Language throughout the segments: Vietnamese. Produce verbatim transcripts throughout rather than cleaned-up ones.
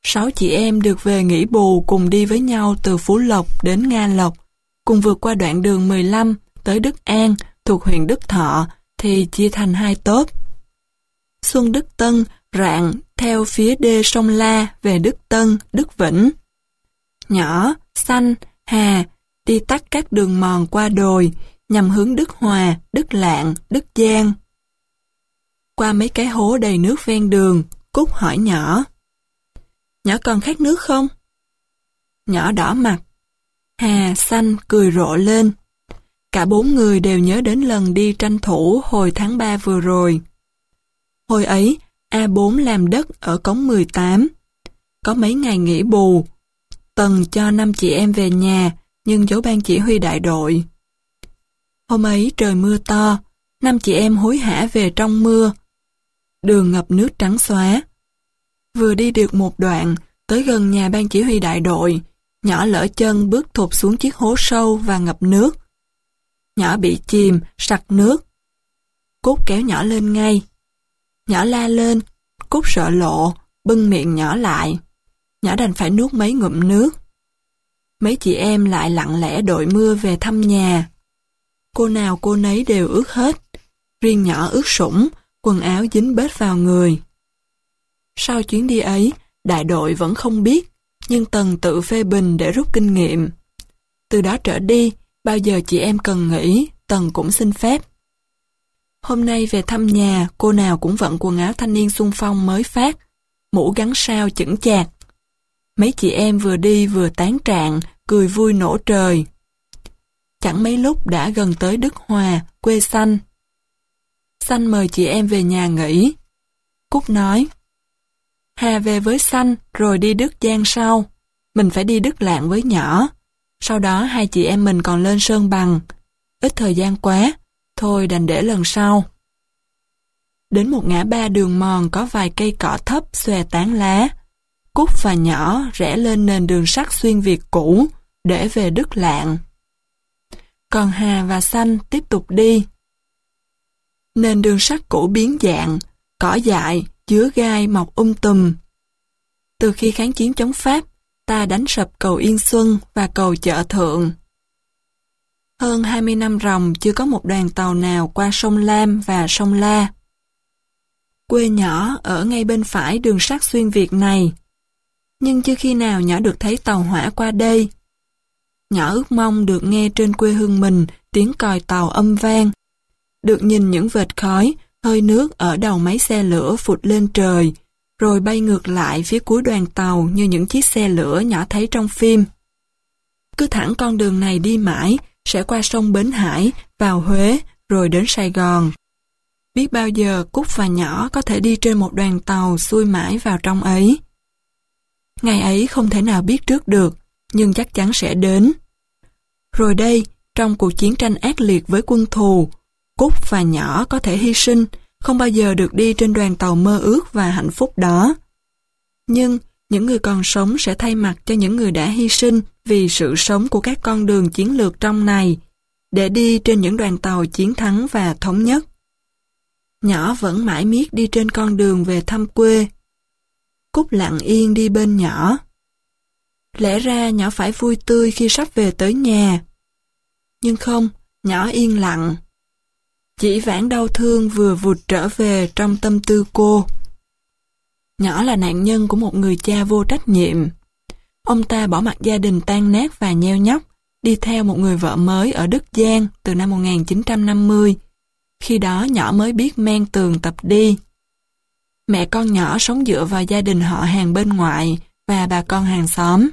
Sáu chị em được về nghỉ bù cùng đi với nhau từ Phú Lộc đến Nga Lộc, cùng vượt qua đoạn đường mười lăm tới Đức An thuộc huyện Đức Thọ thì chia thành hai tốp. Xuân Đức Tân rạng theo phía đê sông La về Đức Tân, Đức Vĩnh. Nhỏ, Xanh, Hà đi tắt các đường mòn qua đồi nhằm hướng Đức Hòa, Đức Lạng, Đức Giang. Qua mấy cái hố đầy nước ven đường, Cúc hỏi Nhỏ: Nhỏ còn khát nước không? Nhỏ đỏ mặt. Hà, Xanh cười rộ lên. Cả bốn người đều nhớ đến lần đi tranh thủ hồi tháng ba vừa rồi. Hồi ấy, A bốn làm đất ở cống mười tám. Có mấy ngày nghỉ bù, Tần cho năm chị em về nhà, nhưng giấu ban chỉ huy đại đội. Hôm ấy trời mưa to, năm chị em hối hả về trong mưa. Đường ngập nước trắng xóa. Vừa đi được một đoạn, tới gần nhà ban chỉ huy đại đội, Nhỏ lỡ chân bước thụt xuống chiếc hố sâu và ngập nước. Nhỏ bị chìm, sặc nước. Cúc kéo Nhỏ lên ngay. Nhỏ la lên, Cúc sợ lộ, bưng miệng Nhỏ lại. Nhỏ đành phải nuốt mấy ngụm nước. Mấy chị em lại lặng lẽ đội mưa về thăm nhà. Cô nào cô nấy đều ướt hết. Riêng Nhỏ ướt sũng, quần áo dính bết vào người. Sau chuyến đi ấy, đại đội vẫn không biết, nhưng Tần tự phê bình để rút kinh nghiệm. Từ đó trở đi, bao giờ chị em cần nghỉ, Tần cũng xin phép. Hôm nay về thăm nhà, cô nào cũng vận quần áo thanh niên xung phong mới phát, mũ gắn sao chững chạc. Mấy chị em vừa đi vừa tán trạng, cười vui nổ trời. Chẳng mấy lúc đã gần tới Đức Hòa, quê Xanh. Xanh mời chị em về nhà nghỉ. Cúc nói: Hà về với Xanh rồi đi Đức Giang sau. Mình phải đi Đức Lạng với Nhỏ. Sau đó hai chị em mình còn lên Sơn Bằng. Ít thời gian quá, thôi đành để lần sau. Đến một ngã ba đường mòn có vài cây cỏ thấp xòe tán lá. Cúc và Nhỏ rẽ lên nền đường sắt xuyên Việt cũ để về Đức Lạng. Còn Hà và Xanh tiếp tục đi. Nền đường sắt cũ biến dạng, cỏ dại, chứa gai mọc um tùm. Từ khi kháng chiến chống Pháp, ta đánh sập cầu Yên Xuân và cầu Chợ Thượng. Hơn hai mươi năm ròng chưa có một đoàn tàu nào qua sông Lam và sông La. Quê Nhỏ ở ngay bên phải đường sắt xuyên Việt này. Nhưng chưa khi nào Nhỏ được thấy tàu hỏa qua đây. Nhỏ ước mong được nghe trên quê hương mình tiếng còi tàu âm vang, được nhìn những vệt khói, hơi nước ở đầu máy xe lửa phụt lên trời, rồi bay ngược lại phía cuối đoàn tàu như những chiếc xe lửa Nhỏ thấy trong phim. Cứ thẳng con đường này đi mãi, sẽ qua sông Bến Hải, vào Huế, rồi đến Sài Gòn. Biết bao giờ Cúc và Nhỏ có thể đi trên một đoàn tàu xuôi mãi vào trong ấy. Ngày ấy không thể nào biết trước được, nhưng chắc chắn sẽ đến. Rồi đây, trong cuộc chiến tranh ác liệt với quân thù, Cúc và Nhỏ có thể hy sinh, không bao giờ được đi trên đoàn tàu mơ ước và hạnh phúc đó. Nhưng những người còn sống sẽ thay mặt cho những người đã hy sinh vì sự sống của các con đường chiến lược trong này, để đi trên những đoàn tàu chiến thắng và thống nhất. Nhỏ vẫn mãi miết đi trên con đường về thăm quê. Cúc lặng yên đi bên Nhỏ. Lẽ ra Nhỏ phải vui tươi khi sắp về tới nhà. Nhưng không, Nhỏ yên lặng. Chỉ vãn đau thương vừa vụt trở về trong tâm tư cô. Nhỏ là nạn nhân của một người cha vô trách nhiệm. Ông ta bỏ mặc gia đình tan nát và nheo nhóc, đi theo một người vợ mới ở Đức Giang từ năm một nghìn chín trăm năm mươi. Khi đó Nhỏ mới biết men tường tập đi. Mẹ con Nhỏ sống dựa vào gia đình họ hàng bên ngoại và bà con hàng xóm.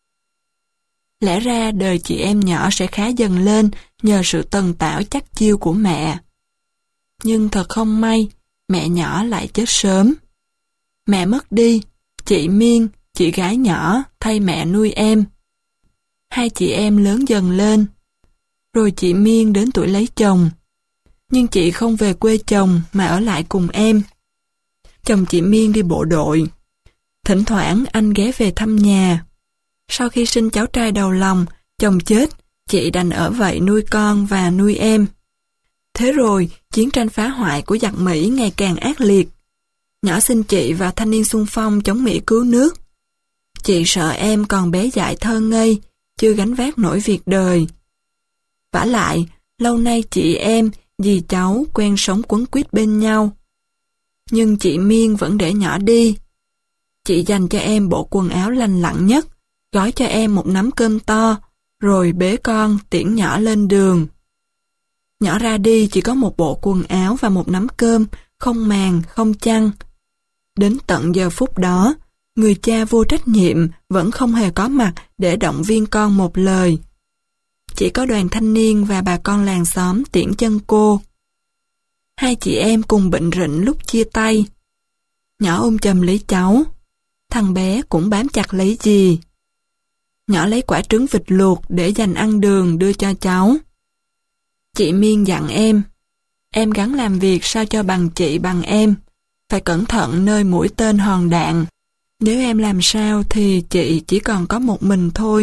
Lẽ ra đời chị em Nhỏ sẽ khá dần lên nhờ sự tần tảo chắc chiêu của mẹ. Nhưng thật không may, mẹ Nhỏ lại chết sớm. Mẹ mất đi, chị Miên, chị gái Nhỏ, thay mẹ nuôi em. Hai chị em lớn dần lên. Rồi chị Miên đến tuổi lấy chồng. Nhưng chị không về quê chồng mà ở lại cùng em. Chồng chị Miên đi bộ đội. Thỉnh thoảng anh ghé về thăm nhà. Sau khi sinh cháu trai đầu lòng, chồng chết, chị đành ở vậy nuôi con và nuôi em. Thế rồi, chiến tranh phá hoại của giặc Mỹ ngày càng ác liệt. Nhỏ xin chị vào thanh niên xung phong chống Mỹ cứu nước. Chị sợ em còn bé dại thơ ngây, chưa gánh vác nổi việc đời. Vả lại, lâu nay chị em, dì cháu quen sống quấn quýt bên nhau. Nhưng chị Miên vẫn để nhỏ đi. Chị dành cho em bộ quần áo lành lặn nhất, gói cho em một nắm cơm to, rồi bế con tiễn nhỏ lên đường. Nhỏ ra đi chỉ có một bộ quần áo và một nắm cơm, không màn, không chăn. Đến tận giờ phút đó, người cha vô trách nhiệm vẫn không hề có mặt để động viên con một lời. Chỉ có đoàn thanh niên và bà con làng xóm tiễn chân cô. Hai chị em cùng bệnh rịnh lúc chia tay. Nhỏ ôm chầm lấy cháu. Thằng bé cũng bám chặt lấy dì. Nhỏ lấy quả trứng vịt luộc để dành ăn đường đưa cho cháu. Chị Miên dặn em, em gắng làm việc sao cho bằng chị bằng em, phải cẩn thận nơi mũi tên hòn đạn. Nếu em làm sao thì chị chỉ còn có một mình thôi.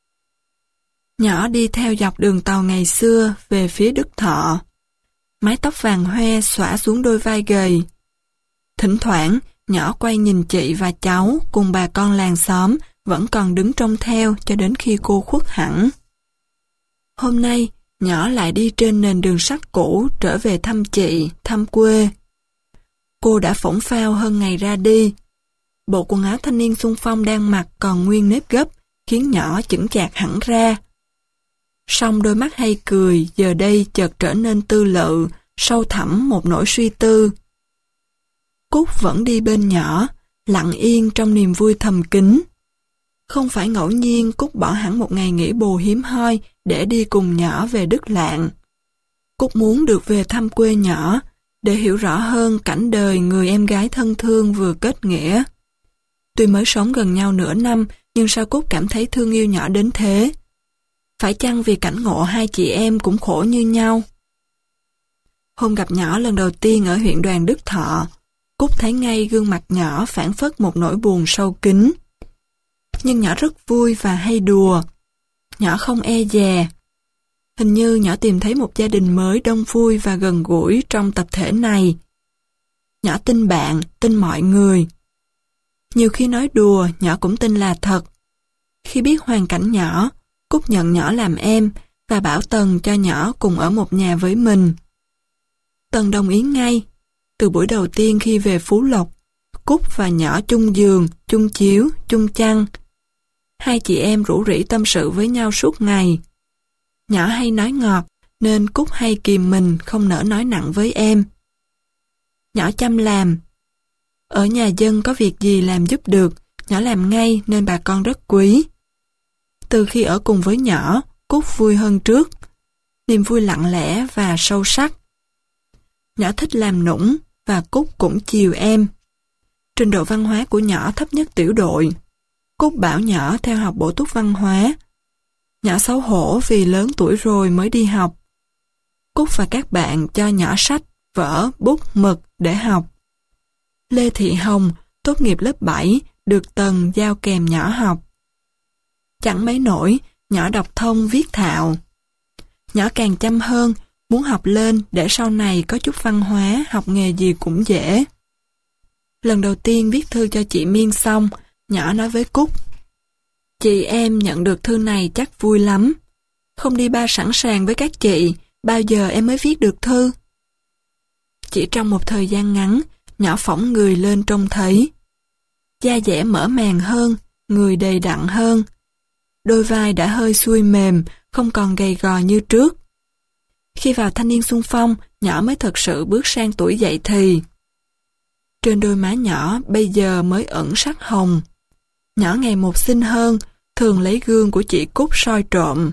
Nhỏ đi theo dọc đường tàu ngày xưa về phía Đức Thọ. Mái tóc vàng hoe xõa xuống đôi vai gầy. Thỉnh thoảng, nhỏ quay nhìn chị và cháu cùng bà con làng xóm vẫn còn đứng trông theo cho đến khi cô khuất hẳn. Hôm nay, nhỏ lại đi trên nền đường sắt cũ trở về thăm chị, thăm quê. Cô đã phỗng phao hơn ngày ra đi. Bộ quần áo thanh niên xung phong đang mặc còn nguyên nếp gấp, khiến nhỏ chững chạc hẳn ra. Song đôi mắt hay cười giờ đây chợt trở nên tư lự, sâu thẳm một nỗi suy tư. Cúc vẫn đi bên nhỏ, lặng yên trong niềm vui thầm kín. Không phải ngẫu nhiên Cúc bỏ hẳn một ngày nghỉ bồ hiếm hoi để đi cùng nhỏ về Đức Lạng. Cúc muốn được về thăm quê nhỏ, để hiểu rõ hơn cảnh đời người em gái thân thương vừa kết nghĩa. Tuy mới sống gần nhau nửa năm, nhưng sao Cúc cảm thấy thương yêu nhỏ đến thế? Phải chăng vì cảnh ngộ hai chị em cũng khổ như nhau? Hôm gặp nhỏ lần đầu tiên ở huyện đoàn Đức Thọ, Cúc thấy ngay gương mặt nhỏ phảng phất một nỗi buồn sâu kín. Nhưng nhỏ rất vui và hay đùa. Nhỏ không e dè. Hình như nhỏ tìm thấy một gia đình mới đông vui và gần gũi trong tập thể này. Nhỏ tin bạn, tin mọi người. Nhiều khi nói đùa, nhỏ cũng tin là thật. Khi biết hoàn cảnh nhỏ, Cúc nhận nhỏ làm em và bảo Tần cho nhỏ cùng ở một nhà với mình. Tần đồng ý ngay. Từ buổi đầu tiên khi về Phú Lộc, Cúc và nhỏ chung giường, chung chiếu, chung chăn. Hai chị em rủ rỉ tâm sự với nhau suốt ngày. Nhỏ hay nói ngọt, nên Cúc hay kìm mình không nỡ nói nặng với em. Nhỏ chăm làm. Ở nhà dân có việc gì làm giúp được, nhỏ làm ngay nên bà con rất quý. Từ khi ở cùng với nhỏ, Cúc vui hơn trước. Niềm vui lặng lẽ và sâu sắc. Nhỏ thích làm nũng và Cúc cũng chiều em. Trình độ văn hóa của nhỏ thấp nhất tiểu đội. Cúc bảo nhỏ theo học bổ túc văn hóa. Nhỏ xấu hổ vì lớn tuổi rồi mới đi học. Cúc và các bạn cho nhỏ sách, vở, bút, mực để học. Lê Thị Hồng tốt nghiệp lớp bảy, được Tần giao kèm nhỏ học. Chẳng mấy nổi, nhỏ đọc thông viết thạo. Nhỏ càng chăm hơn, muốn học lên để sau này có chút văn hóa, học nghề gì cũng dễ. Lần đầu tiên viết thư cho chị Miên xong, nhỏ nói với Cúc: Chị em nhận được thư này chắc vui lắm. Không đi ba sẵn sàng với các chị, bao giờ em mới viết được thư? Chỉ trong một thời gian ngắn, nhỏ phỏng người lên trông thấy. Da dẻ mở màng hơn, người đầy đặn hơn. Đôi vai đã hơi xuôi mềm, không còn gầy gò như trước. Khi vào thanh niên xung phong, nhỏ mới thật sự bước sang tuổi dậy thì. Trên đôi má nhỏ bây giờ mới ẩn sắc hồng. Nhỏ ngày một xinh hơn, thường lấy gương của chị Cúc soi trộm.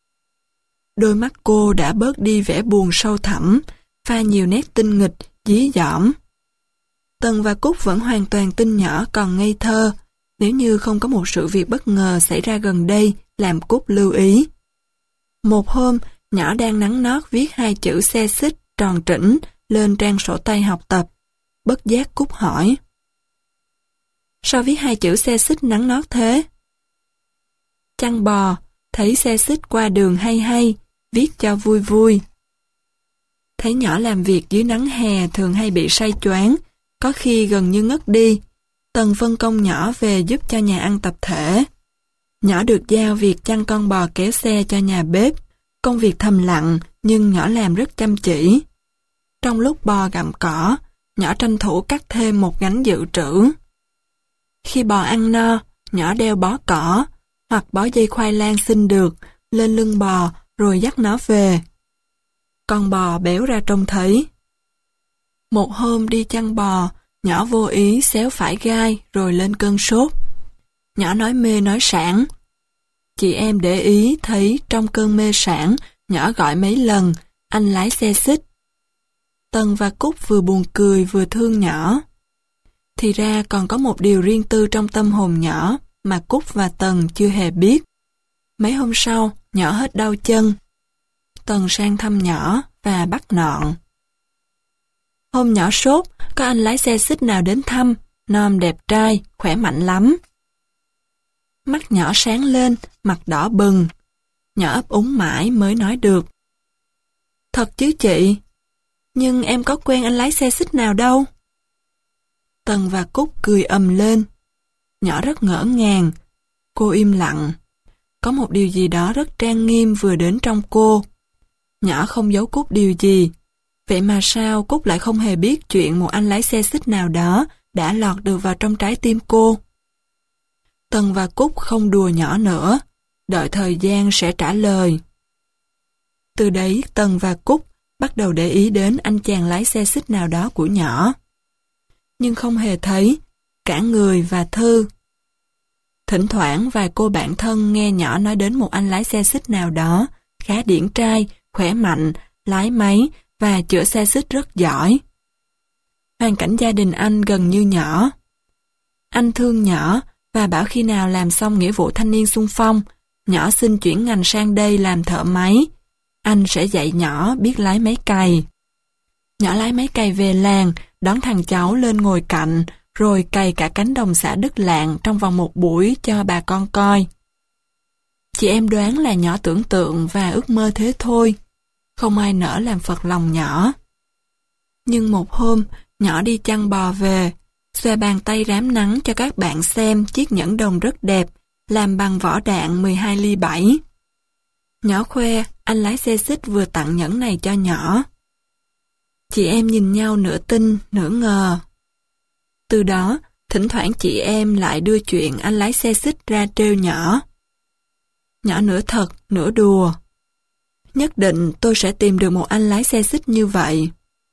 Đôi mắt cô đã bớt đi vẻ buồn sâu thẳm, pha nhiều nét tinh nghịch, dí dỏm. Tần và Cúc vẫn hoàn toàn tin nhỏ còn ngây thơ, nếu như không có một sự việc bất ngờ xảy ra gần đây làm Cúc lưu ý. Một hôm, nhỏ đang nắn nót viết hai chữ xe xích tròn trĩnh lên trang sổ tay học tập. Bất giác Cúc hỏi: Sao viết hai chữ xe xích nắn nót thế? Chăn bò, thấy xe xích qua đường hay hay, viết cho vui vui. Thấy nhỏ làm việc dưới nắng hè thường hay bị say choáng, có khi gần như ngất đi. Tần phân công nhỏ về giúp cho nhà ăn tập thể. Nhỏ được giao việc chăn con bò kéo xe cho nhà bếp. Công việc thầm lặng nhưng nhỏ làm rất chăm chỉ. Trong lúc bò gặm cỏ, nhỏ tranh thủ cắt thêm một gánh dự trữ. Khi bò ăn no, nhỏ đeo bó cỏ hoặc bó dây khoai lang xin được lên lưng bò rồi dắt nó về. Con bò béo ra trông thấy. Một hôm đi chăn bò, nhỏ vô ý xéo phải gai rồi lên cơn sốt. Nhỏ nói mê nói sảng. Chị em để ý thấy trong cơn mê sảng, nhỏ gọi mấy lần, anh lái xe xích. Tần và Cúc vừa buồn cười vừa thương nhỏ. Thì ra còn có một điều riêng tư trong tâm hồn nhỏ mà Cúc và Tần chưa hề biết. Mấy hôm sau, nhỏ hết đau chân. Tần sang thăm nhỏ và bắt nọn. Hôm nhỏ sốt, có anh lái xe xích nào đến thăm, nom đẹp trai, khỏe mạnh lắm. Mắt nhỏ sáng lên, mặt đỏ bừng. Nhỏ ấp úng mãi mới nói được. Thật chứ chị, nhưng em có quen anh lái xe xích nào đâu. Tần và Cúc cười ầm lên. Nhỏ rất ngỡ ngàng. Cô im lặng. Có một điều gì đó rất trang nghiêm vừa đến trong cô. Nhỏ không giấu Cúc điều gì. Vậy mà sao Cúc lại không hề biết chuyện một anh lái xe xích nào đó đã lọt được vào trong trái tim cô? Tần và Cúc không đùa nhỏ nữa. Đợi thời gian sẽ trả lời. Từ đấy Tần và Cúc bắt đầu để ý đến anh chàng lái xe xích nào đó của nhỏ. Nhưng không hề thấy, cả người và Thư. Thỉnh thoảng vài cô bạn thân nghe nhỏ nói đến một anh lái xe xích nào đó, khá điển trai, khỏe mạnh, lái máy và chữa xe xích rất giỏi. Hoàn cảnh gia đình anh gần như nhỏ. Anh thương nhỏ và bảo khi nào làm xong nghĩa vụ thanh niên xung phong, nhỏ xin chuyển ngành sang đây làm thợ máy. Anh sẽ dạy nhỏ biết lái máy cày. Nhỏ lái máy cày về làng, đón thằng cháu lên ngồi cạnh, rồi cày cả cánh đồng xã Đức Lạng trong vòng một buổi cho bà con coi. Chị em đoán là nhỏ tưởng tượng và ước mơ thế thôi. Không ai nỡ làm phật lòng nhỏ. Nhưng một hôm, nhỏ đi chăn bò về, xòe bàn tay rám nắng cho các bạn xem chiếc nhẫn đồng rất đẹp, làm bằng vỏ đạn mười hai ly bảy. Nhỏ khoe, anh lái xe xích vừa tặng nhẫn này cho nhỏ. Chị em nhìn nhau nửa tin, nửa ngờ. Từ đó, thỉnh thoảng chị em lại đưa chuyện anh lái xe xích ra trêu nhỏ. Nhỏ nửa thật, nửa đùa. Nhất định tôi sẽ tìm được một anh lái xe xích như vậy.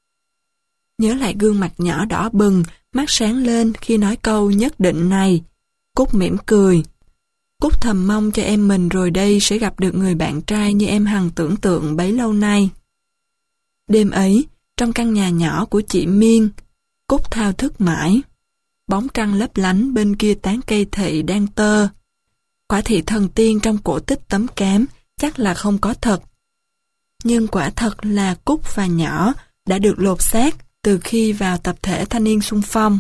Nhớ lại gương mặt nhỏ đỏ bừng, mắt sáng lên khi nói câu nhất định này. Cúc mỉm cười. Cúc thầm mong cho em mình rồi đây sẽ gặp được người bạn trai như em hằng tưởng tượng bấy lâu nay. Đêm ấy, trong căn nhà nhỏ của chị Miên, Cúc thao thức mãi. Bóng trăng lấp lánh bên kia tán cây thị đang tơ. Quả thị thần tiên trong cổ tích tấm cám chắc là không có thật. Nhưng quả thật là Cúc và nhỏ đã được lột xác từ khi vào tập thể thanh niên xung phong.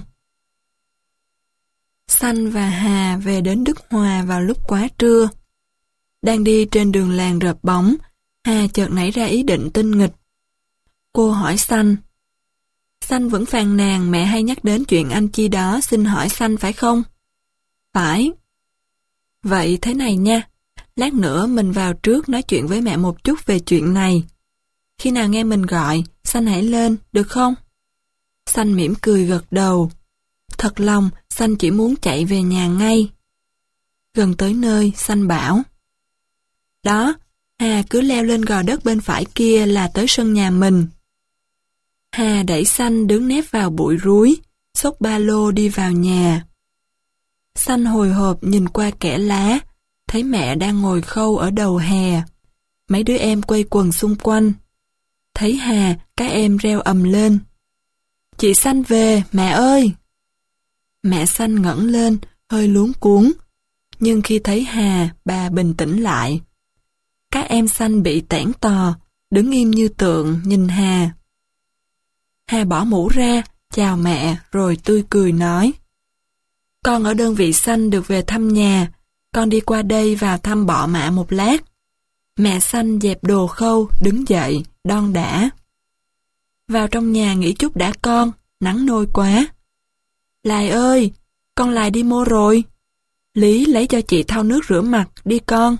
Xanh và Hà về đến Đức Hòa vào lúc quá trưa. Đang đi trên đường làng rợp bóng, Hà chợt nảy ra ý định tinh nghịch. Cô hỏi Xanh. Xanh vẫn phàn nàn mẹ hay nhắc đến chuyện anh chi đó, xin hỏi Xanh phải không? Phải. Vậy thế này nha, lát nữa mình vào trước nói chuyện với mẹ một chút về chuyện này. Khi nào nghe mình gọi, Xanh hãy lên, được không? Xanh mỉm cười gật đầu. Thật lòng, Xanh chỉ muốn chạy về nhà ngay. Gần tới nơi, Xanh bảo. Đó, Hà cứ leo lên gò đất bên phải kia là tới sân nhà mình. Hà đẩy Xanh đứng nép vào bụi rúi, xốc ba lô đi vào nhà. Xanh hồi hộp nhìn qua kẽ lá, thấy mẹ đang ngồi khâu ở đầu hè. Mấy đứa em quây quần xung quanh. Thấy Hà, các em reo ầm lên. Chị Xanh về, mẹ ơi! Mẹ Xanh ngẩng lên, hơi luống cuống. Nhưng khi thấy Hà, bà bình tĩnh lại. Các em Xanh bị tẻn tò, đứng im như tượng nhìn Hà. Hà bỏ mũ ra, chào mẹ rồi tươi cười nói. Con ở đơn vị Xanh được về thăm nhà, con đi qua đây vào thăm bọ mạ một lát. Mẹ Xanh dẹp đồ khâu, đứng dậy, đon đả. Vào trong nhà nghỉ chút đã con, nắng nôi quá. Lai ơi, con lại đi mua rồi. Lý lấy cho chị thau nước rửa mặt, đi con.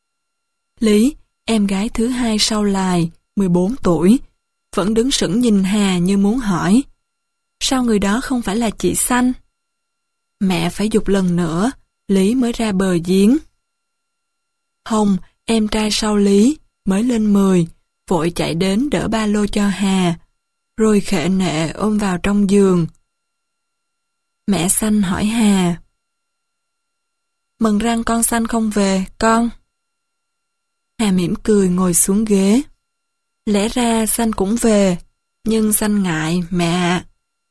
Lý, em gái thứ hai sau Lài, mười bốn tuổi, vẫn đứng sững nhìn Hà như muốn hỏi. Sao người đó không phải là chị Xanh? Mẹ phải giục lần nữa, Lý mới ra bờ giếng. Hồng, em trai sau Lý, mới lên mười, vội chạy đến đỡ ba lô cho Hà, rồi khệ nệ ôm vào trong giường. Mẹ Xanh hỏi Hà. Mừng răng con Xanh không về, con. Hà mỉm cười ngồi xuống ghế. Lẽ ra Xanh cũng về, nhưng Xanh ngại, mẹ ạ.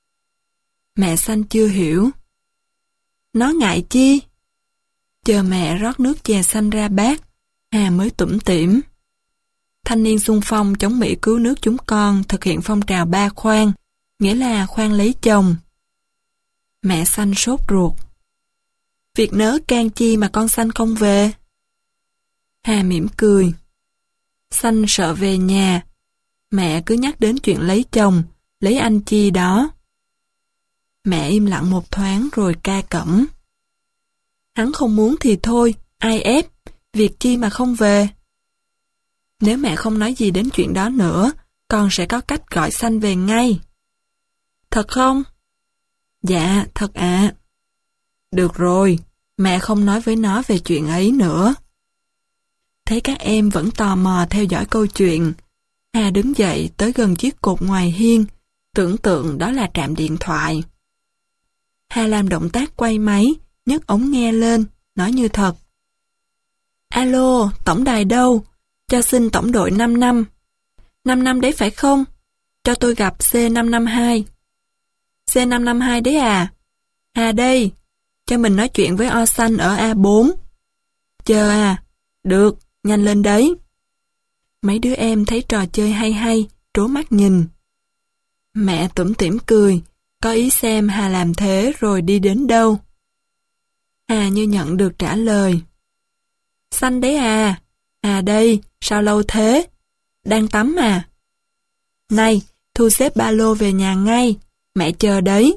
Mẹ Xanh chưa hiểu. Nó ngại chi? Chờ mẹ rót nước chè xanh ra bát, Hà mới tủm tỉm. Thanh niên xung phong chống Mỹ cứu nước chúng con thực hiện phong trào ba khoan, nghĩa là khoan lấy chồng. Mẹ Xanh sốt ruột. Việc nớ can chi mà con Xanh không về? Hà mỉm cười. Xanh sợ về nhà, mẹ cứ nhắc đến chuyện lấy chồng, lấy anh chi đó. Mẹ im lặng một thoáng rồi ca cẩm. Hắn không muốn thì thôi, ai ép, việc chi mà không về. Nếu mẹ không nói gì đến chuyện đó nữa, con sẽ có cách gọi Xanh về ngay. Thật không? Dạ, thật ạ. À. Được rồi, mẹ không nói với nó về chuyện ấy nữa. Thấy các em vẫn tò mò theo dõi câu chuyện, Hà đứng dậy tới gần chiếc cột ngoài hiên, tưởng tượng đó là trạm điện thoại. Hà làm động tác quay máy, nhấc ống nghe lên, nói như thật. Alo, tổng đài đâu? Cho xin tổng đội năm năm. năm năm đấy phải không? Cho tôi gặp C năm năm hai. C năm năm hai đấy à? Hà đây, cho mình nói chuyện với O Xanh ở A bốn. Chờ à? Được, nhanh lên đấy. Mấy đứa em thấy trò chơi hay hay, trố mắt nhìn. Mẹ tủm tỉm cười, có ý xem Hà làm thế rồi đi đến đâu. Hà như nhận được trả lời. Xanh đấy à? À đây, sao lâu thế? Đang tắm à? Này, thu xếp ba lô về nhà ngay, mẹ chờ đấy.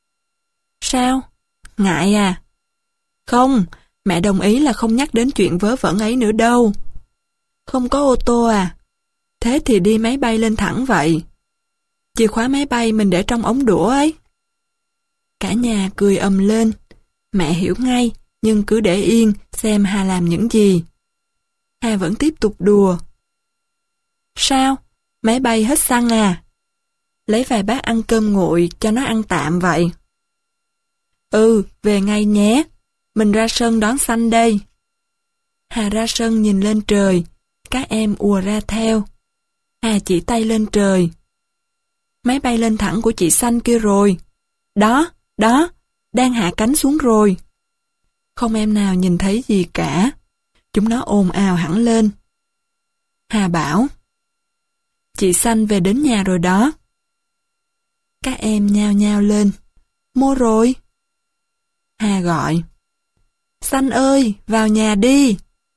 Sao? Ngại à? Không, mẹ đồng ý là không nhắc đến chuyện vớ vẩn ấy nữa đâu. Không có ô tô à? Thế thì đi máy bay lên thẳng vậy. Chìa khóa máy bay mình để trong ống đũa ấy. Cả nhà cười ầm lên. Mẹ hiểu ngay, nhưng cứ để yên xem Hà làm những gì. Hà vẫn tiếp tục đùa. Sao? Máy bay hết xăng à? Lấy vài bát ăn cơm nguội cho nó ăn tạm vậy. Ừ, về ngay nhé. Mình ra sân đón Xanh đây. Hà ra sân nhìn lên trời. Các em ùa ra theo. Hà chỉ tay lên trời. Máy bay lên thẳng của chị Xanh kia rồi. Đó, đó, đang hạ cánh xuống rồi. Không em nào nhìn thấy gì cả. Chúng nó ồn ào hẳn lên. Hà bảo. Chị Xanh về đến nhà rồi đó. Các em nhao nhao lên. Mua rồi. Hà gọi. Xanh ơi, vào nhà đi.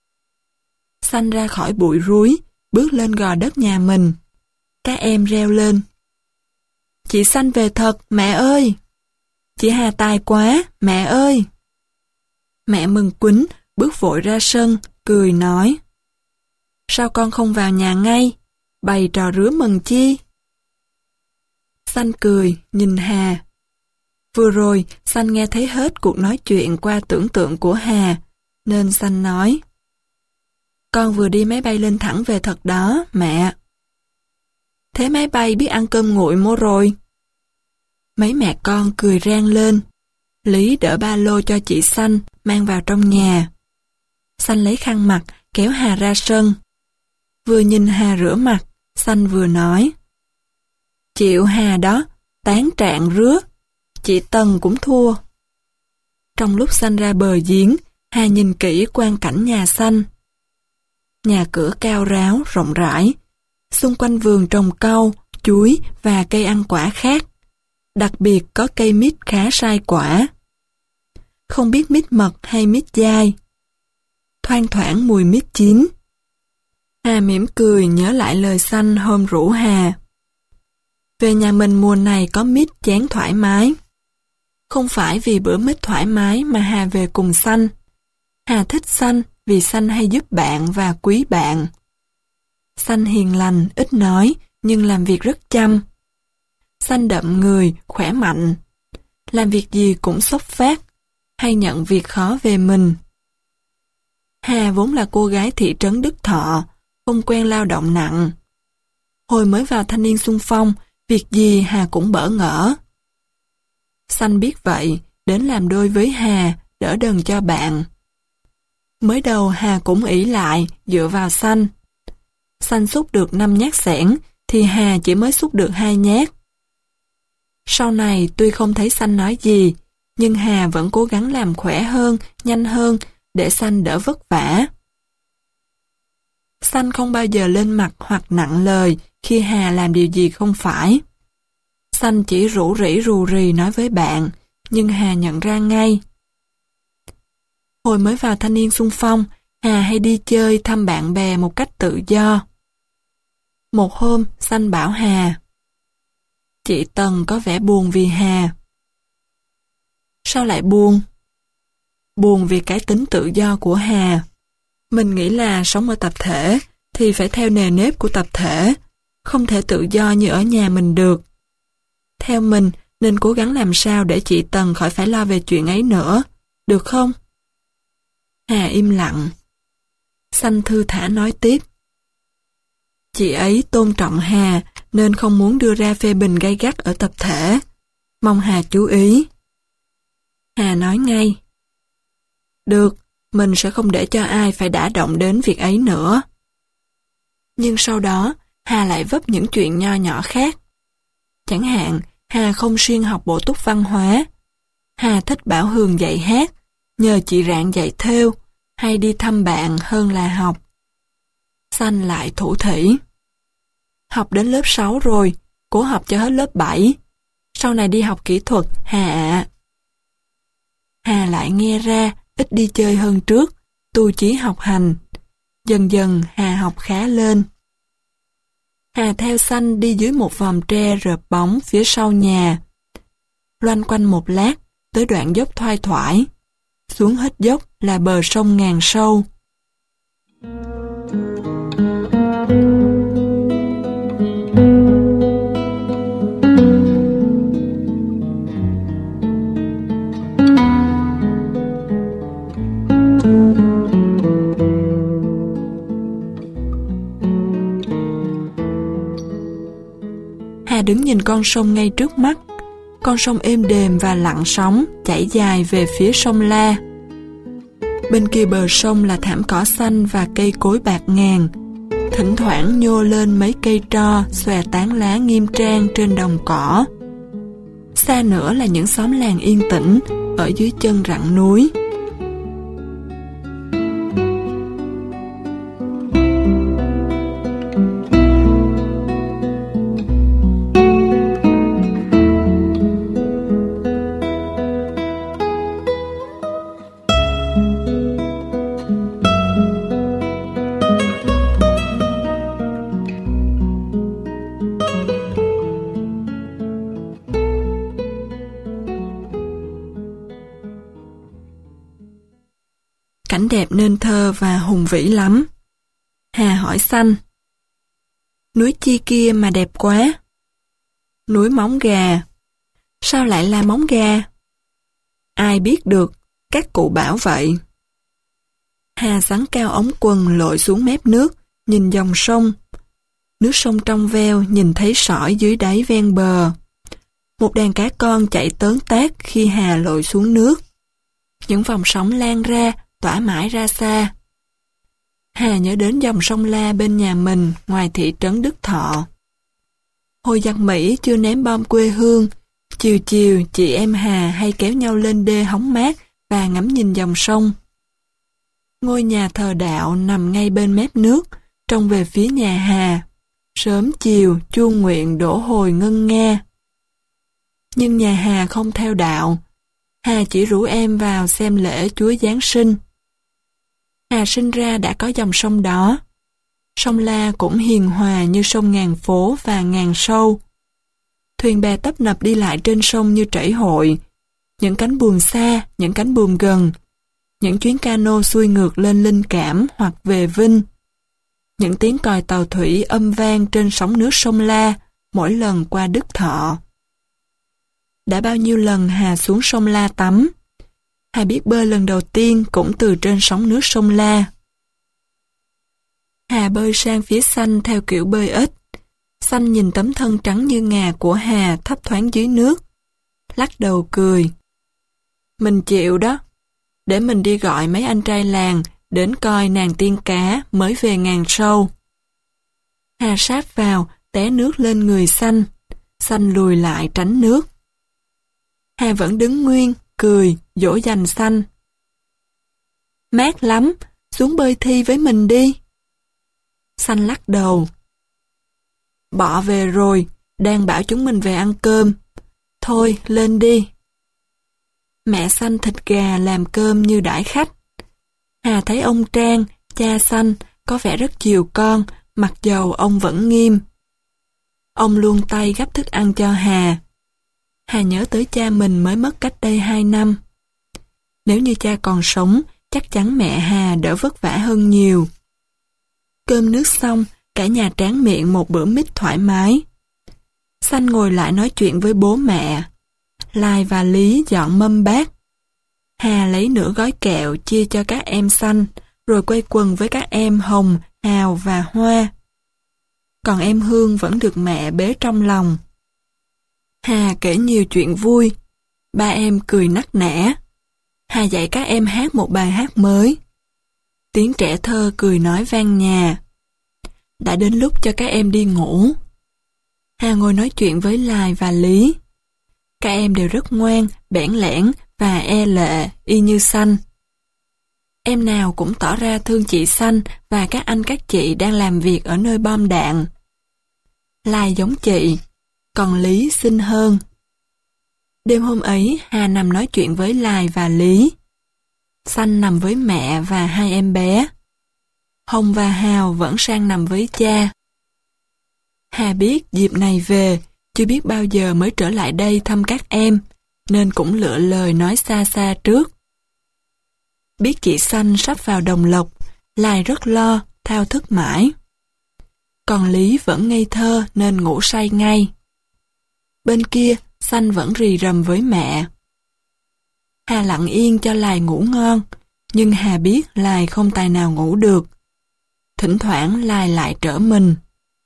Xanh ra khỏi bụi rúi, bước lên gò đất nhà mình. Các em reo lên. Chị Xanh về thật, mẹ ơi. Chị Hà tài quá, mẹ ơi. Mẹ mừng quýnh, bước vội ra sân, cười nói. Sao con không vào nhà ngay, bày trò rứa mừng chi? Xanh cười, nhìn Hà. Vừa rồi, Xanh nghe thấy hết cuộc nói chuyện qua tưởng tượng của Hà, nên Xanh nói. Con vừa đi máy bay lên thẳng về thật đó, mẹ. Thế máy bay biết ăn cơm nguội mua rồi. Mấy mẹ con cười rang lên. Lý đỡ ba lô cho chị Xanh, mang vào trong nhà. Xanh lấy khăn mặt, kéo Hà ra sân. Vừa nhìn Hà rửa mặt, Xanh vừa nói. Chịu Hà đó, tán trạng rứa. Chị Tần cũng thua. Trong lúc Xanh ra bờ giếng, Hà nhìn kỹ quang cảnh nhà Xanh. Nhà cửa cao ráo, rộng rãi. Xung quanh vườn trồng cau, chuối và cây ăn quả khác. Đặc biệt có cây mít khá sai quả. Không biết mít mật hay mít dai. Thoang thoảng mùi mít chín. Hà mỉm cười nhớ lại lời Xanh hôm rủ Hà. Về nhà mình mùa này có mít chén thoải mái. Không phải vì bữa mít thoải mái mà Hà về cùng Xanh. Hà thích Xanh vì Xanh hay giúp bạn và quý bạn. Xanh hiền lành, ít nói, nhưng làm việc rất chăm. Xanh đậm người, khỏe mạnh. Làm việc gì cũng xốc phác, hay nhận việc khó về mình. Hà vốn là cô gái thị trấn Đức Thọ, không quen lao động nặng. Hồi mới vào thanh niên xung phong, việc gì Hà cũng bỡ ngỡ. Xanh biết vậy, đến làm đôi với Hà, đỡ đần cho bạn. Mới đầu Hà cũng ỷ lại, dựa vào Xanh. Xanh xúc được năm nhát xẻng, thì Hà chỉ mới xúc được hai nhát. Sau này tuy không thấy Xanh nói gì, nhưng Hà vẫn cố gắng làm khỏe hơn, nhanh hơn, để Xanh đỡ vất vả. Xanh không bao giờ lên mặt hoặc nặng lời khi Hà làm điều gì không phải. Xanh chỉ rủ rỉ rù rì nói với bạn, nhưng Hà nhận ra ngay. Hồi mới vào thanh niên xung phong, Hà hay đi chơi thăm bạn bè một cách tự do. Một hôm, Xanh bảo Hà, chị Tần có vẻ buồn vì Hà. Sao lại buồn? Buồn vì cái tính tự do của Hà. Mình nghĩ là sống ở tập thể thì phải theo nề nếp của tập thể, không thể tự do như ở nhà mình được. Theo mình nên cố gắng làm sao để chị Tần khỏi phải lo về chuyện ấy nữa, được không? Hà im lặng. Xanh thư thả nói tiếp. Chị ấy tôn trọng Hà nên không muốn đưa ra phê bình gay gắt ở tập thể. Mong Hà chú ý. Hà nói ngay. Được, mình sẽ không để cho ai phải đả động đến việc ấy nữa. Nhưng sau đó, Hà lại vấp những chuyện nho nhỏ khác. Chẳng hạn, Hà không siêng học bổ túc văn hóa. Hà thích bảo Hường dạy hát, nhờ chị Rạng dạy thêu, hay đi thăm bạn hơn là học. Xanh lại thủ thỉ. Học đến lớp sáu rồi, cố học cho hết lớp bảy. Sau này đi học kỹ thuật, Hà ạ. Hà lại nghe ra, ít đi chơi hơn trước, tu chí học hành. Dần dần Hà học khá lên. Hà theo Xanh đi dưới một vòm tre rợp bóng phía sau nhà. Loanh quanh một lát, tới đoạn dốc thoai thoải. Xuống hết dốc là bờ sông ngàn sâu. Hà đứng nhìn con sông ngay trước mắt. Con sông êm đềm và lặng sóng chảy dài về phía sông La. Bên kia bờ sông là thảm cỏ xanh và cây cối bạc ngàn. Thỉnh thoảng nhô lên mấy cây tro xòe tán lá nghiêm trang trên đồng cỏ. Xa nữa là những xóm làng yên tĩnh ở dưới chân rặng núi. Cảnh đẹp nên thơ và hùng vĩ lắm. Hà hỏi Xanh. Núi chi kia mà đẹp quá. Núi Móng Gà. Sao lại là Móng Gà? Ai biết được, các cụ bảo vậy. Hà xắn cao ống quần lội xuống mép nước, nhìn dòng sông. Nước sông trong veo nhìn thấy sỏi dưới đáy ven bờ. Một đàn cá con chạy tớn tát khi Hà lội xuống nước. Những vòng sóng lan ra, tỏa mãi ra xa. Hà nhớ đến dòng sông La bên nhà mình ngoài thị trấn Đức Thọ. Hồi giặc Mỹ chưa ném bom quê hương, chiều chiều chị em Hà hay kéo nhau lên đê hóng mát và ngắm nhìn dòng sông. Ngôi nhà thờ đạo nằm ngay bên mép nước, trông về phía nhà Hà. Sớm chiều chuông nguyện đổ hồi ngân nga. Nhưng nhà Hà không theo đạo. Hà chỉ rủ em vào xem lễ Chúa Giáng sinh. Hà sinh ra đã có dòng sông đó. Sông La cũng hiền hòa như sông ngàn phố và ngàn sâu. Thuyền bè tấp nập đi lại trên sông như trẩy hội. những cánh buồm xa, những cánh buồm gần, những chuyến cano xuôi ngược lên Linh Cảm hoặc về Vinh, những tiếng còi tàu thủy âm vang trên sóng nước sông La mỗi lần qua Đức Thọ. Đã bao nhiêu lần Hà xuống sông La tắm. Hà biết bơi lần đầu tiên cũng từ trên sóng nước sông La. Hà bơi sang phía xanh theo kiểu bơi ếch. Xanh nhìn tấm thân trắng như ngà của Hà thấp thoáng dưới nước. Lắc đầu cười. Mình chịu đó. Để mình đi gọi mấy anh trai làng đến coi nàng tiên cá mới về ngàn sâu. Hà sát vào, té nước lên người Xanh. Xanh lùi lại tránh nước. Hà vẫn đứng nguyên, cười, dỗ dành Xanh. Mát lắm, xuống bơi thi với mình đi. Xanh lắc đầu. Bọ về rồi, đang bảo chúng mình về ăn cơm. Thôi, lên đi. Mẹ Xanh thịt gà làm cơm như đãi khách. Hà thấy ông Trang, cha Xanh, có vẻ rất chiều con, mặc dầu ông vẫn nghiêm. Ông luôn tay gắp thức ăn cho Hà. Hà nhớ tới cha mình mới mất cách đây hai năm. Nếu như cha còn sống, chắc chắn mẹ Hà đỡ vất vả hơn nhiều. Cơm nước xong, cả nhà tráng miệng một bữa mít thoải mái. Xanh ngồi lại nói chuyện với bố mẹ. Lai và Lý dọn mâm bát. Hà lấy nửa gói kẹo chia cho các em Xanh, rồi quay quần với các em Hồng, Hào và Hoa. Còn em Hương vẫn được mẹ bế trong lòng. Hà kể nhiều chuyện vui. Ba em cười nắc nẻ. Hà dạy các em hát một bài hát mới. Tiếng trẻ thơ cười nói vang nhà. Đã đến lúc cho các em đi ngủ. Hà ngồi nói chuyện với Lai và Lý. Các em đều rất ngoan, bẽn lẽn và e lệ, y như Xanh. Em nào cũng tỏ ra thương chị Xanh và các anh các chị đang làm việc ở nơi bom đạn. Lai giống chị, còn Lý xinh hơn. Đêm hôm ấy, Hà nằm nói chuyện với Lai và Lý. Xanh nằm với mẹ và hai em bé. Hồng và Hào vẫn sang nằm với cha. Hà biết dịp này về, chưa biết bao giờ mới trở lại đây thăm các em, nên cũng lựa lời nói xa xa trước. Biết chị Xanh sắp vào Đồng Lộc, Lai rất lo, thao thức mãi. Còn Lý vẫn ngây thơ nên ngủ say ngay. Bên kia, Xanh vẫn rì rầm với mẹ. Hà lặng yên cho Lai ngủ ngon, nhưng Hà biết Lai không tài nào ngủ được. Thỉnh thoảng Lai lại trở mình.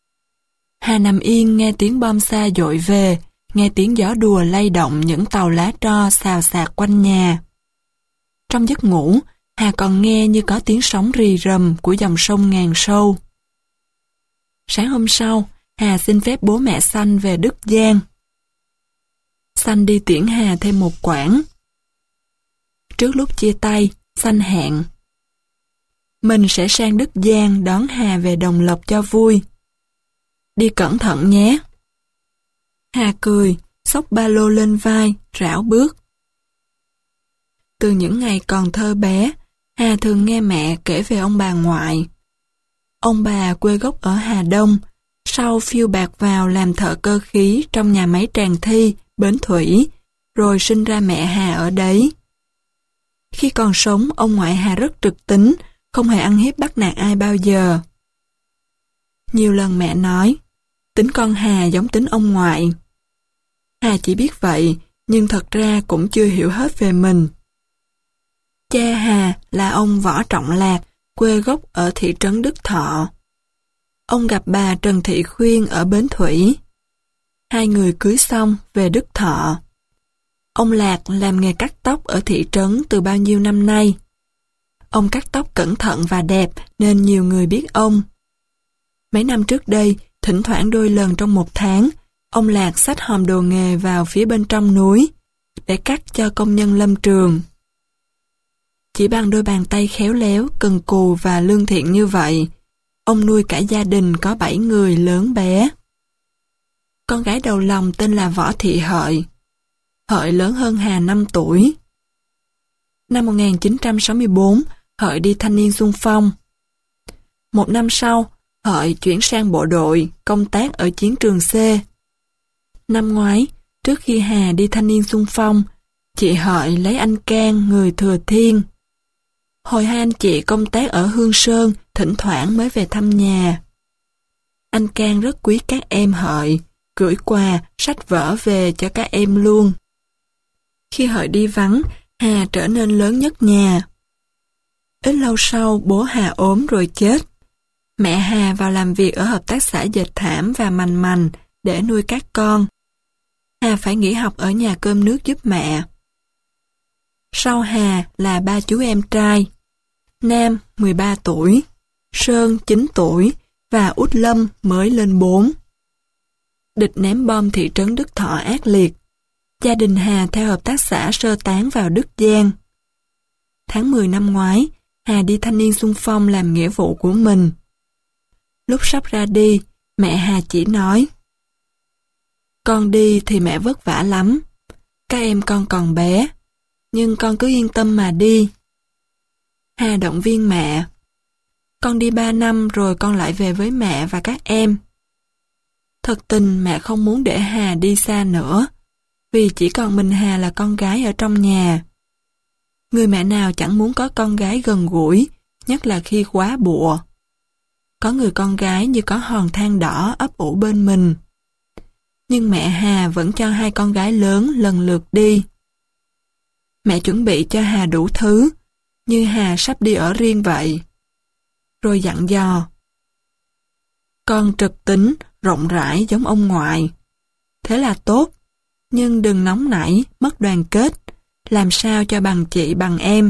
Hà nằm yên nghe tiếng bom xa dội về, nghe tiếng gió đùa lay động những tàu lá tro xào xạc quanh nhà. Trong giấc ngủ, Hà còn nghe như có tiếng sóng rì rầm của dòng sông ngàn sâu. Sáng hôm sau, Hà xin phép bố mẹ Xanh về Đức Giang. Xanh đi tiễn Hà thêm một quãng. Trước lúc chia tay, Xanh hẹn. Mình sẽ sang Đức Giang đón Hà về Đồng Lộc cho vui. Đi cẩn thận nhé. Hà cười, xốc ba lô lên vai, rảo bước. Từ những ngày còn thơ bé, Hà thường nghe mẹ kể về ông bà ngoại. Ông bà quê gốc ở Hà Đông, sau phiêu bạt vào làm thợ cơ khí trong nhà máy Tràng Thi, Bến Thủy, rồi sinh ra mẹ Hà ở đấy. Khi còn sống, ông ngoại Hà rất trực tính, không hề ăn hiếp bắt nạt ai bao giờ. Nhiều lần mẹ nói, tính con Hà giống tính ông ngoại. Hà chỉ biết vậy, nhưng thật ra cũng chưa hiểu hết về mình. Cha Hà là ông Võ Trọng Lạc, quê gốc ở thị trấn Đức Thọ. Ông gặp bà Trần Thị Khuyên ở Bến Thủy. Hai người cưới xong về Đức Thọ. Ông Lạc làm nghề cắt tóc ở thị trấn từ bao nhiêu năm nay. Ông cắt tóc cẩn thận và đẹp nên nhiều người biết ông. Mấy năm trước đây, thỉnh thoảng đôi lần trong một tháng, ông Lạc xách hòm đồ nghề vào phía bên trong núi để cắt cho công nhân lâm trường. Chỉ bằng đôi bàn tay khéo léo, cần cù và lương thiện như vậy, ông nuôi cả gia đình có bảy người lớn bé. Con gái đầu lòng tên là Võ Thị Hợi. Hợi lớn hơn Hà năm tuổi. Năm một nghìn chín trăm sáu mươi tư, Hợi đi thanh niên xung phong. Một năm sau, Hợi chuyển sang bộ đội, công tác ở chiến trường C. Năm ngoái, trước khi Hà đi thanh niên xung phong, Chị Hợi lấy anh Cang người Thừa Thiên. Hồi hai anh chị công tác ở Hương Sơn, thỉnh thoảng mới về thăm nhà. Anh Cang rất quý các em Hợi, gửi quà, sách vở về cho các em luôn. Khi Hợi đi vắng, Hà trở nên lớn nhất nhà. Ít lâu sau, bố Hà ốm rồi chết. Mẹ Hà vào làm việc ở hợp tác xã dệt thảm và mành mành để nuôi các con. Hà phải nghỉ học ở nhà cơm nước giúp mẹ. Sau Hà là ba chú em trai. Nam mười ba tuổi, Sơn chín tuổi và Út Lâm mới lên bốn. Địch ném bom thị trấn Đức Thọ ác liệt. Gia đình Hà theo hợp tác xã sơ tán vào Đức Giang. Tháng mười năm ngoái, Hà đi thanh niên xung phong làm nghĩa vụ của mình. Lúc sắp ra đi, mẹ Hà chỉ nói: "Con đi thì mẹ vất vả lắm. Các em con còn bé, nhưng con cứ yên tâm mà đi." Hà động viên mẹ: "Con đi ba năm rồi con lại về với mẹ và các em." Thật tình mẹ không muốn để Hà đi xa nữa, vì chỉ còn mình Hà là con gái ở trong nhà. Người mẹ nào chẳng muốn có con gái gần gũi, nhất là khi quá bụa. Có người con gái như có hòn than đỏ ấp ủ bên mình. Nhưng mẹ Hà vẫn cho hai con gái lớn lần lượt đi. Mẹ chuẩn bị cho Hà đủ thứ, như Hà sắp đi ở riêng vậy. Rồi dặn dò: "Con trực tính, rộng rãi giống ông ngoại. Thế là tốt, nhưng đừng nóng nảy, mất đoàn kết, làm sao cho bằng chị bằng em."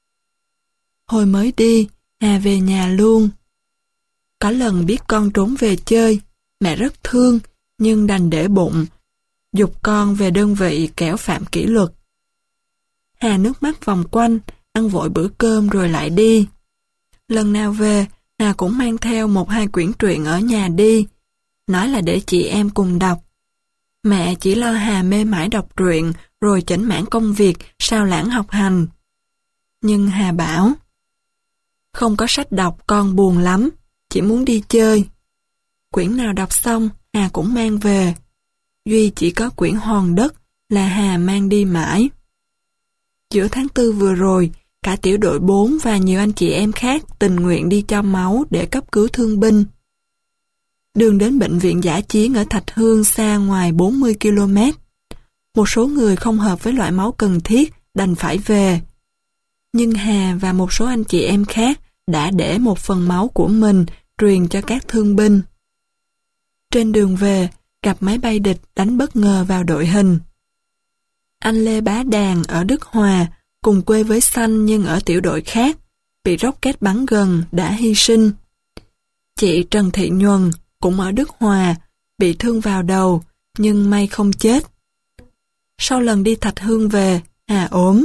Hồi mới đi, Hà về nhà luôn. Có lần biết con trốn về chơi, mẹ rất thương, nhưng đành để bụng, giục con về đơn vị kẻo phạm kỷ luật. Hà nước mắt vòng quanh, ăn vội bữa cơm rồi lại đi. Lần nào về, Hà cũng mang theo một hai quyển truyện ở nhà đi, nói là để chị em cùng đọc. Mẹ chỉ lo Hà mê mải đọc truyện rồi chểnh mảng công việc, sao lãng học hành. Nhưng Hà bảo: "Không có sách đọc con buồn lắm, chỉ muốn đi chơi." Quyển nào đọc xong, Hà cũng mang về. Duy chỉ có quyển Hòn Đất là Hà mang đi mãi. Giữa tháng tư vừa rồi, cả tiểu đội bốn và nhiều anh chị em khác tình nguyện đi cho máu để cấp cứu thương binh. Đường đến bệnh viện dã chiến ở Thạch Hương xa ngoài bốn mươi ki lô mét. Một số người không hợp với loại máu cần thiết đành phải về. Nhưng Hà và một số anh chị em khác đã để một phần máu của mình truyền cho các thương binh. Trên đường về, gặp máy bay địch đánh bất ngờ vào đội hình. Anh Lê Bá Đàn ở Đức Hòa, cùng quê với Xanh nhưng ở tiểu đội khác, bị rocket bắn gần đã hy sinh. Chị Trần Thị Nhuần, cũng ở Đức Hòa, bị thương vào đầu, nhưng may không chết. Sau lần đi Thạch Hương về, Hà ốm.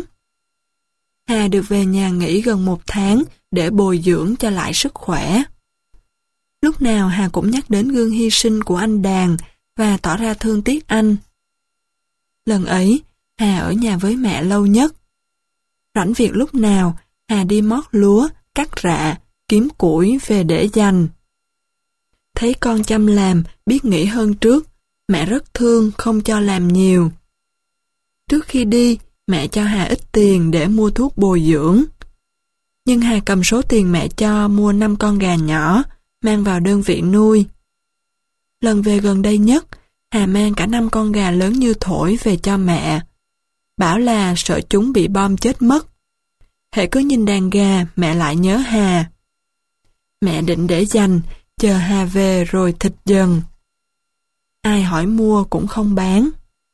Hà được về nhà nghỉ gần một tháng để bồi dưỡng cho lại sức khỏe. Lúc nào Hà cũng nhắc đến gương hy sinh của anh Đàn và tỏ ra thương tiếc anh. Lần ấy, Hà ở nhà với mẹ lâu nhất. Rảnh việc lúc nào, Hà đi mót lúa, cắt rạ, kiếm củi về để dành. Thấy con chăm làm, biết nghĩ hơn trước, mẹ rất thương không cho làm nhiều. Trước khi đi, mẹ cho Hà ít tiền để mua thuốc bồi dưỡng. Nhưng Hà cầm số tiền mẹ cho mua năm con gà nhỏ, mang vào đơn vị nuôi. Lần về gần đây nhất, Hà mang cả năm con gà lớn như thổi về cho mẹ. Bảo là sợ chúng bị bom chết mất. Hễ cứ nhìn đàn gà, mẹ lại nhớ Hà. Mẹ định để dành, chờ Hà về rồi thịt dần. Ai hỏi mua cũng không bán.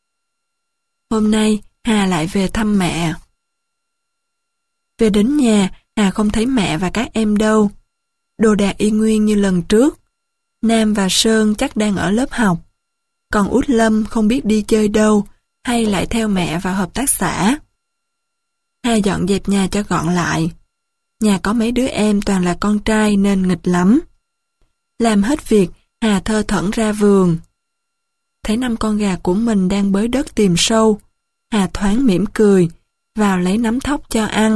Hôm nay, Hà lại về thăm mẹ. Về đến nhà, Hà không thấy mẹ và các em đâu. Đồ đạc y nguyên như lần trước. Nam và Sơn chắc đang ở lớp học. Còn Út Lâm không biết đi chơi đâu, hay lại theo mẹ vào hợp tác xã. Hà dọn dẹp nhà cho gọn lại. Nhà có mấy đứa em toàn là con trai nên nghịch lắm. Làm hết việc, Hà thơ thẩn ra vườn. Thấy năm con gà của mình đang bới đất tìm sâu, Hà thoáng mỉm cười, vào lấy nắm thóc cho ăn.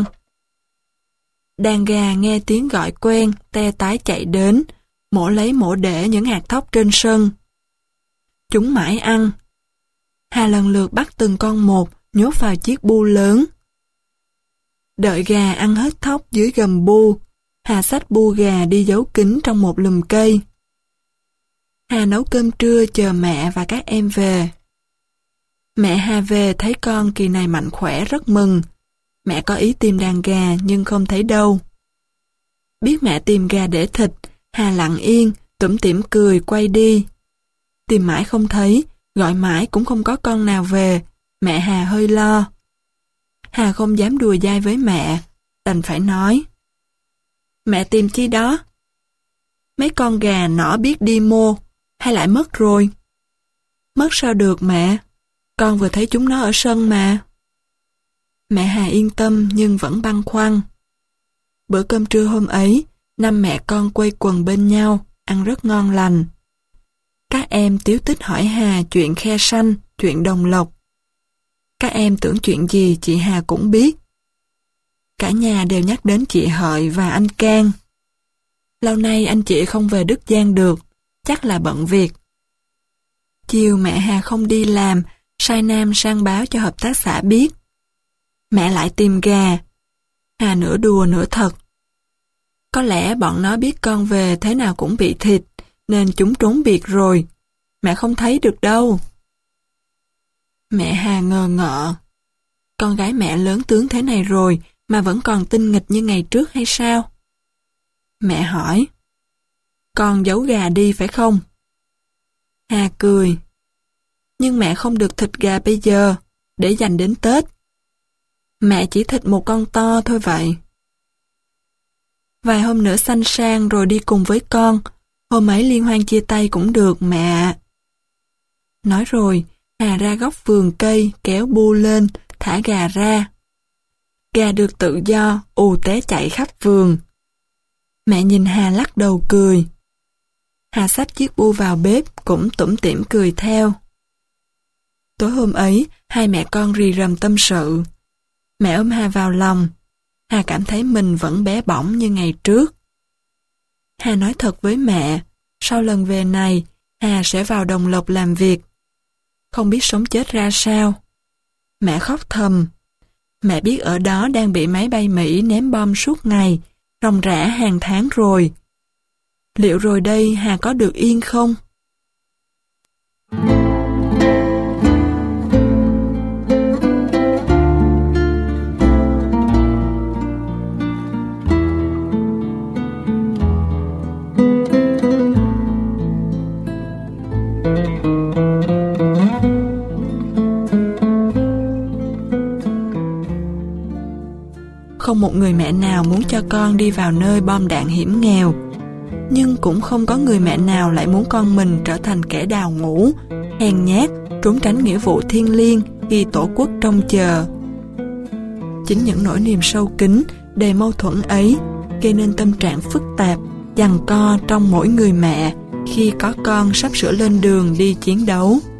Đàn gà nghe tiếng gọi quen, te tái chạy đến, mổ lấy mổ để những hạt thóc trên sân. Chúng mãi ăn. Hà lần lượt bắt từng con một, nhốt vào chiếc bu lớn. Đợi gà ăn hết thóc dưới gầm bu, Hà xách bu gà đi giấu kín trong một lùm cây. Hà nấu cơm trưa chờ mẹ và các em về. Mẹ Hà về thấy con kỳ này mạnh khỏe rất mừng. Mẹ có ý tìm đàn gà nhưng không thấy đâu. Biết mẹ tìm gà để thịt, Hà lặng yên, tủm tỉm cười quay đi. Tìm mãi không thấy, gọi mãi cũng không có con nào về, mẹ Hà hơi lo. Hà không dám đùa dai với mẹ, đành phải nói. Mẹ tìm chi đó? Mấy con gà nỏ biết đi mô, hay lại mất rồi? Mất sao được mẹ? Con vừa thấy chúng nó ở sân mà. Mẹ Hà yên tâm nhưng vẫn băn khoăn. Bữa cơm trưa hôm ấy, năm mẹ con quây quần bên nhau, ăn rất ngon lành. Các em tíu tích hỏi Hà chuyện khe sanh, chuyện đồng lộc. Các em tưởng chuyện gì chị Hà cũng biết. Cả nhà đều nhắc đến chị Hợi và anh Cang. Lâu nay anh chị không về Đức Giang được, chắc là bận việc. Chiều mẹ Hà không đi làm, sai Nam sang báo cho hợp tác xã biết. Mẹ lại tìm gà. Hà nửa đùa nửa thật. Có lẽ bọn nó biết con về thế nào cũng bị thịt, nên chúng trốn biệt rồi. Mẹ không thấy được đâu. Mẹ Hà ngờ ngợ. Con gái mẹ lớn tướng thế này rồi mà vẫn còn tinh nghịch như ngày trước hay sao? Mẹ hỏi. Con giấu gà đi phải không? Hà cười. Nhưng mẹ không được thịt gà bây giờ, để dành đến Tết. Mẹ chỉ thịt một con to thôi vậy. Vài hôm nữa sanh sang rồi đi cùng với con, hôm ấy liên hoan chia tay cũng được mẹ. Nói rồi, Hà ra góc vườn cây, kéo bu lên, thả gà ra. Gà được tự do, ù té chạy khắp vườn. Mẹ nhìn Hà lắc đầu cười. Hà xách chiếc bu vào bếp, cũng tủm tỉm cười theo. Tối hôm ấy, hai mẹ con rì rầm tâm sự. Mẹ ôm Hà vào lòng. Hà cảm thấy mình vẫn bé bỏng như ngày trước. Hà nói thật với mẹ, sau lần về này, Hà sẽ vào Đồng Lộc làm việc. Không biết sống chết ra sao. Mẹ khóc thầm. Mẹ biết ở đó đang bị máy bay Mỹ ném bom suốt ngày, ròng rã hàng tháng rồi. Liệu rồi đây Hà có được yên không? Không một người mẹ nào muốn cho con đi vào nơi bom đạn hiểm nghèo. Nhưng cũng không có người mẹ nào lại muốn con mình trở thành kẻ đào ngũ, hèn nhát, trốn tránh nghĩa vụ thiêng liêng khi tổ quốc trông chờ. Chính những nỗi niềm sâu kín, đầy mâu thuẫn ấy gây nên tâm trạng phức tạp, giằng co trong mỗi người mẹ khi có con sắp sửa lên đường đi chiến đấu.